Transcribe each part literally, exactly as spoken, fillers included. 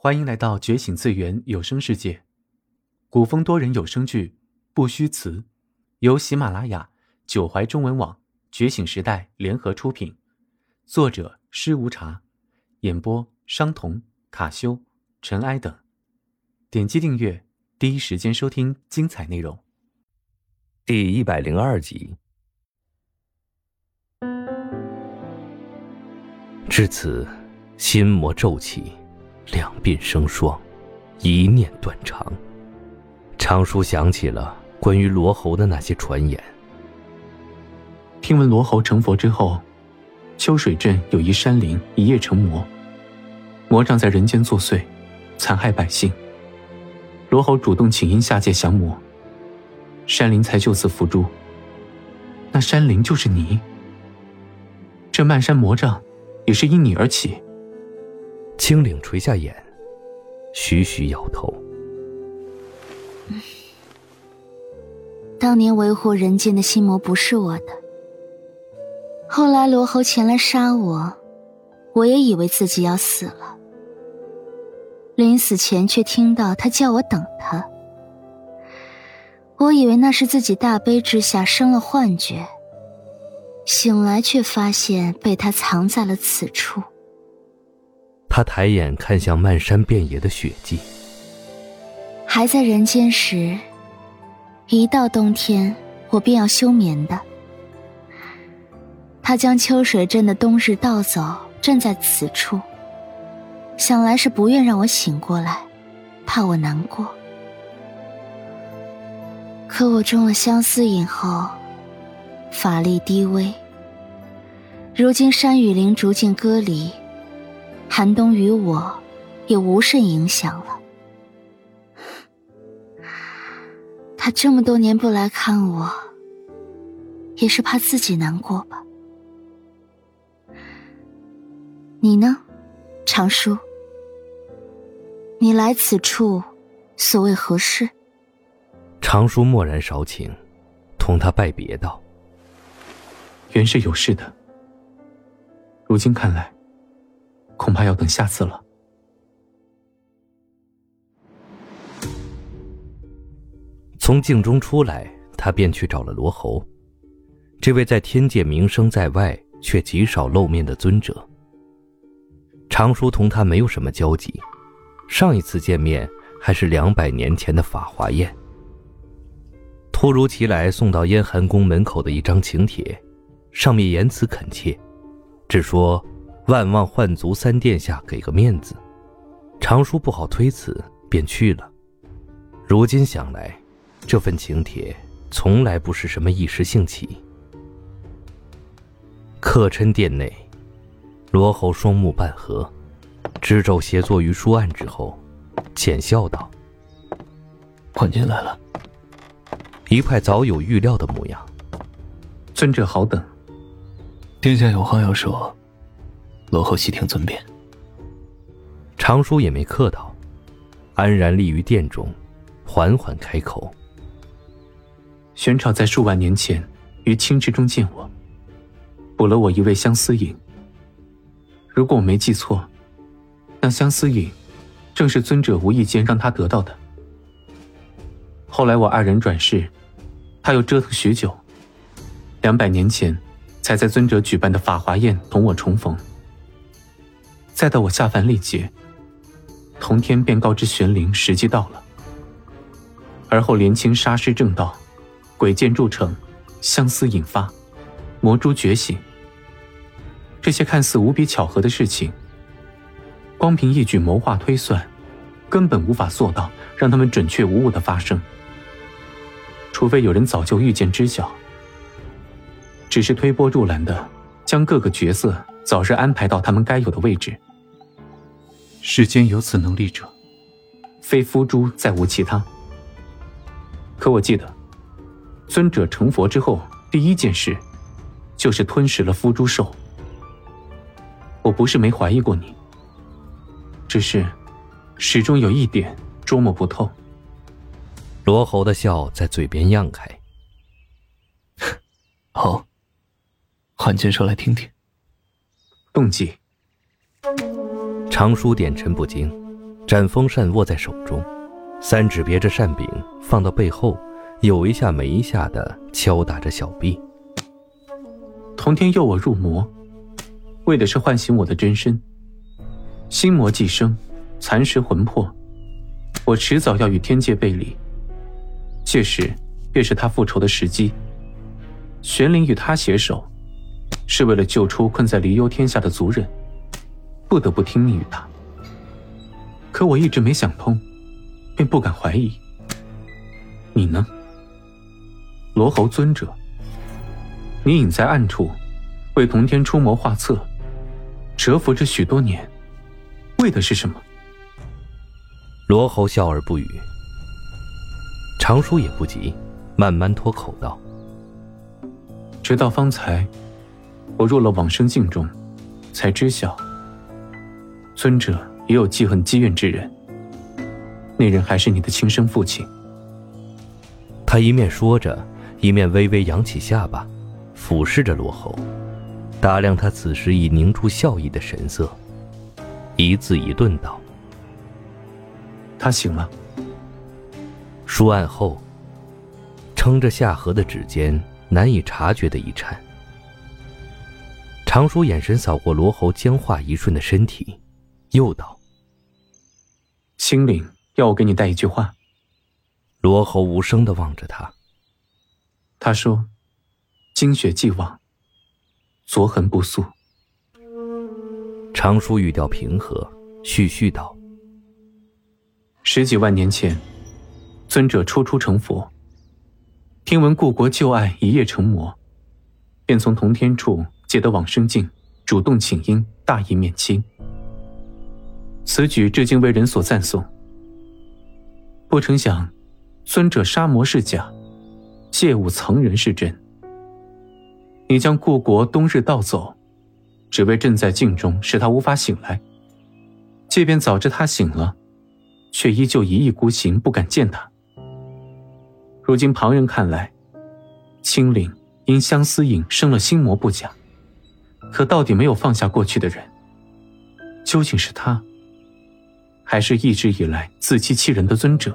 欢迎来到觉醒次元有声世界，古风多人有声剧《不虚词》，由喜马拉雅、九怀中文网、觉醒时代联合出品，作者施无茶，演播商童、卡修、尘埃等。点击订阅，第一时间收听精彩内容。 第一百零二集。至此，心魔骤起，两鬓生霜，一念断肠。常叔想起了关于罗侯的那些传言。 听闻罗侯成佛之后，秋水镇有一山灵一夜成魔，魔障在人间作祟，残害百姓。罗侯主动请缨下界降魔，山灵才就此伏诛。那山灵就是你，这漫山魔障也是因你而起。 青岭垂下眼，徐徐摇头。 当年维护人间的心魔不是我的，后来罗侯前来杀我，我也以为自己要死了。临死前却听到他叫我等他，我以为那是自己大悲之下生了幻觉，醒来却发现被他藏在了此处。 他抬眼看向漫山遍野的血迹。 还在人间时，一到冬天我便要休眠的。他将秋水镇的冬日盗走，镇在此处，想来是不愿让我醒过来，怕我难过。可我中了相思瘾后，法力低微，如今山与灵逐渐割离，寒冬与我也无甚影响了。他这么多年不来看我，也是怕自己难过吧。你呢，常叔？你来此处所谓何事？ 常叔默然少顷，同他拜别道： 原是有事的，如今看来恐怕要等下次了。 从境中出来，他便去找了罗侯，这位在天界名声在外却极少露面的尊者。常叔同他没有什么交集，上一次见面还是两百年前的法华宴。突如其来送到燕寒宫门口的一张请帖，上面言辞恳切，只说万望幻族三殿下给个面子。常叔不好推辞，便去了。如今想来，这份请帖从来不是什么一时兴起。客嗔殿内，罗侯双目半合，支肘斜坐于书案之后，浅笑道： 冠军来了。 一派早有预料的模样。 尊者好等。 殿下有话要说，罗侯悉听尊便。 常叔也没客套，安然立于殿中，缓缓开口： 玄朝在数万年前于青之中见我，补了我一味相思饮。如果我没记错，那相思饮正是尊者无意间让他得到的。后来我二人转世，他又折腾许久，两百年前才在尊者举办的法华宴同我重逢。再到我下凡历劫，同天便告知玄灵时机到了。而后连清杀尸正道，鬼剑铸成，相思引发，魔蛛觉醒。这些看似无比巧合的事情，光凭一举谋划推算，根本无法做到让他们准确无误地发生。除非有人早就预见知晓，只是推波助澜的将各个角色早日安排到他们该有的位置。世间有此能力者，非夫诸再无其他。可我记得尊者成佛之后第一件事就是吞噬了夫诸兽。我不是没怀疑过你，只是始终有一点捉摸不透。 罗侯的笑在嘴边漾开。 好，汉君说来听听。 动机。 常叔点陈不惊， 斩风扇握在手中，三指别着扇柄放到背后，有一下没一下地敲打着小臂。 同天诱我入魔，为的是唤醒我的真身。心魔既生，蚕食魂魄，我迟早要与天界背离，届时便是他复仇的时机。玄灵与他携手，是为了救出困在离忧天下的族人，不得不听命于他。可我一直没想通，便不敢怀疑。你呢？罗侯尊者，你隐在暗处，为同天出谋划策，蛰伏着许多年，为的是什么？ 罗侯笑而不语。常叔也不急，慢慢脱口道： 直到方才，我入了往生境中，才知晓，尊者也有记恨积怨之人。那人还是你的亲生父亲。 他一面说着，一面微微扬起下巴，俯视着罗侯，打量他此时已凝住笑意的神色，一字一顿道： 他醒了。 书案后，撑着下颌的指尖难以察觉的一颤。常叔眼神扫过罗侯僵化一瞬的身体，又道： 青岭要我给你带一句话。 罗侯无声地望着他。 他说：精血既往，昨痕不素。 常叔语调平和，絮絮道： 十几万年前，尊者初出成佛，听闻故国旧爱一夜成魔，便从同天处借得往生境，主动请缨，大义灭亲。此举至今为人所赞颂。不成想，尊者杀魔是假，借物藏人是真。你将故国冬日盗走，只为镇在境中，使他无法醒来。即便早知他醒了，却依旧一意孤行，不敢见他。如今旁人看来，青岭因相思影生了心魔不假，可到底没有放下过去的人，究竟是他，还是一直以来自欺欺人的尊者？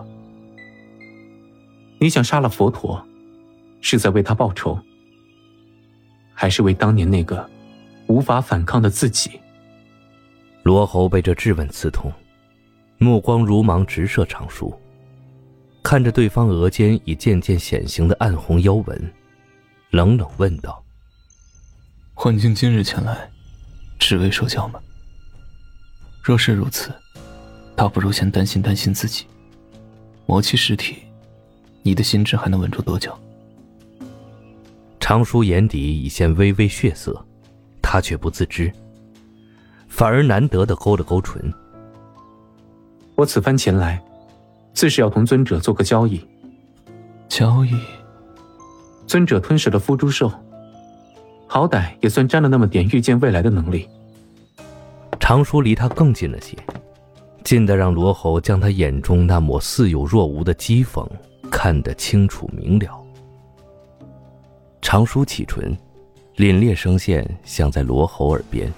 你想杀了佛陀，是在为他报仇，还是为当年那个无法反抗的自己？ 罗侯被这质问刺痛，目光如芒直射常叔，看着对方额间已渐渐显形的暗红妖纹，冷冷问道： 幻境今日前来，只为受教吗？若是如此，倒不如先担心担心自己。魔气尸体，你的心智还能稳住多久？ 常叔眼底已现微微血色，他却不自知，反而难得地勾了勾唇。 我此番前来，自是要同尊者做个交易。 交易？ 尊者吞噬了孵蛛兽，好歹也算沾了那么点预见未来的能力。 常叔离他更近了些，近得让罗侯将他眼中那抹似有若无的讥讽看得清楚明了。常叔启唇，凛冽声线响在罗侯耳边：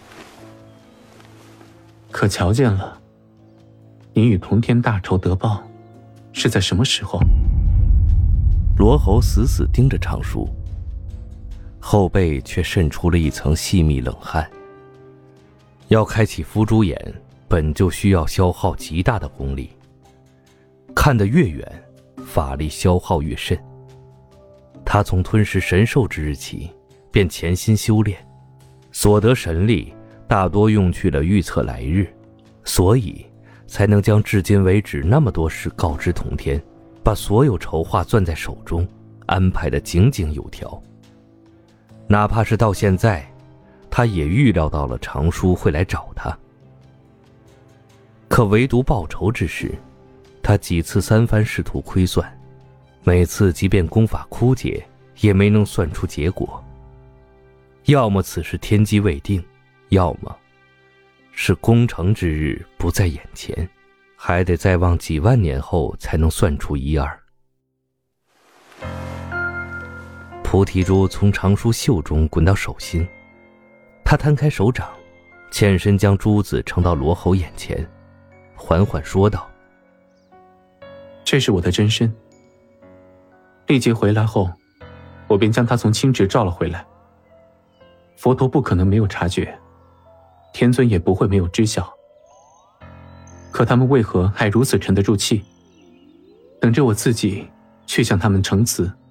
可瞧见了，你与同天大仇得报，是在什么时候？ 罗侯死死盯着常叔，后背却渗出了一层细密冷汗。要开启孵蛛眼，本就需要消耗极大的功力，看得越远，法力消耗越甚。他从吞噬神兽之日起，便潜心修炼，所得神力大多用去了预测来日，所以才能将至今为止那么多事告知同天，把所有筹划攥在手中，安排得井井有条。哪怕是到现在，他也预料到了常叔会来找他，可唯独报仇之事，他几次三番试图窥算，每次即便功法枯竭，也没能算出结果。要么此时天机未定，要么是攻城之日不在眼前，还得再望几万年后才能算出一二。菩提珠从常叔袖中滚到手心，他摊开手掌，欠身将珠子呈到罗侯眼前， 缓缓说道：“ 这是我的真身。历劫回来后，我便将他从青池召了回来。佛陀不可能没有察觉，天尊也不会没有知晓。可他们为何还如此沉得住气，等着我自己去向他们呈辞？”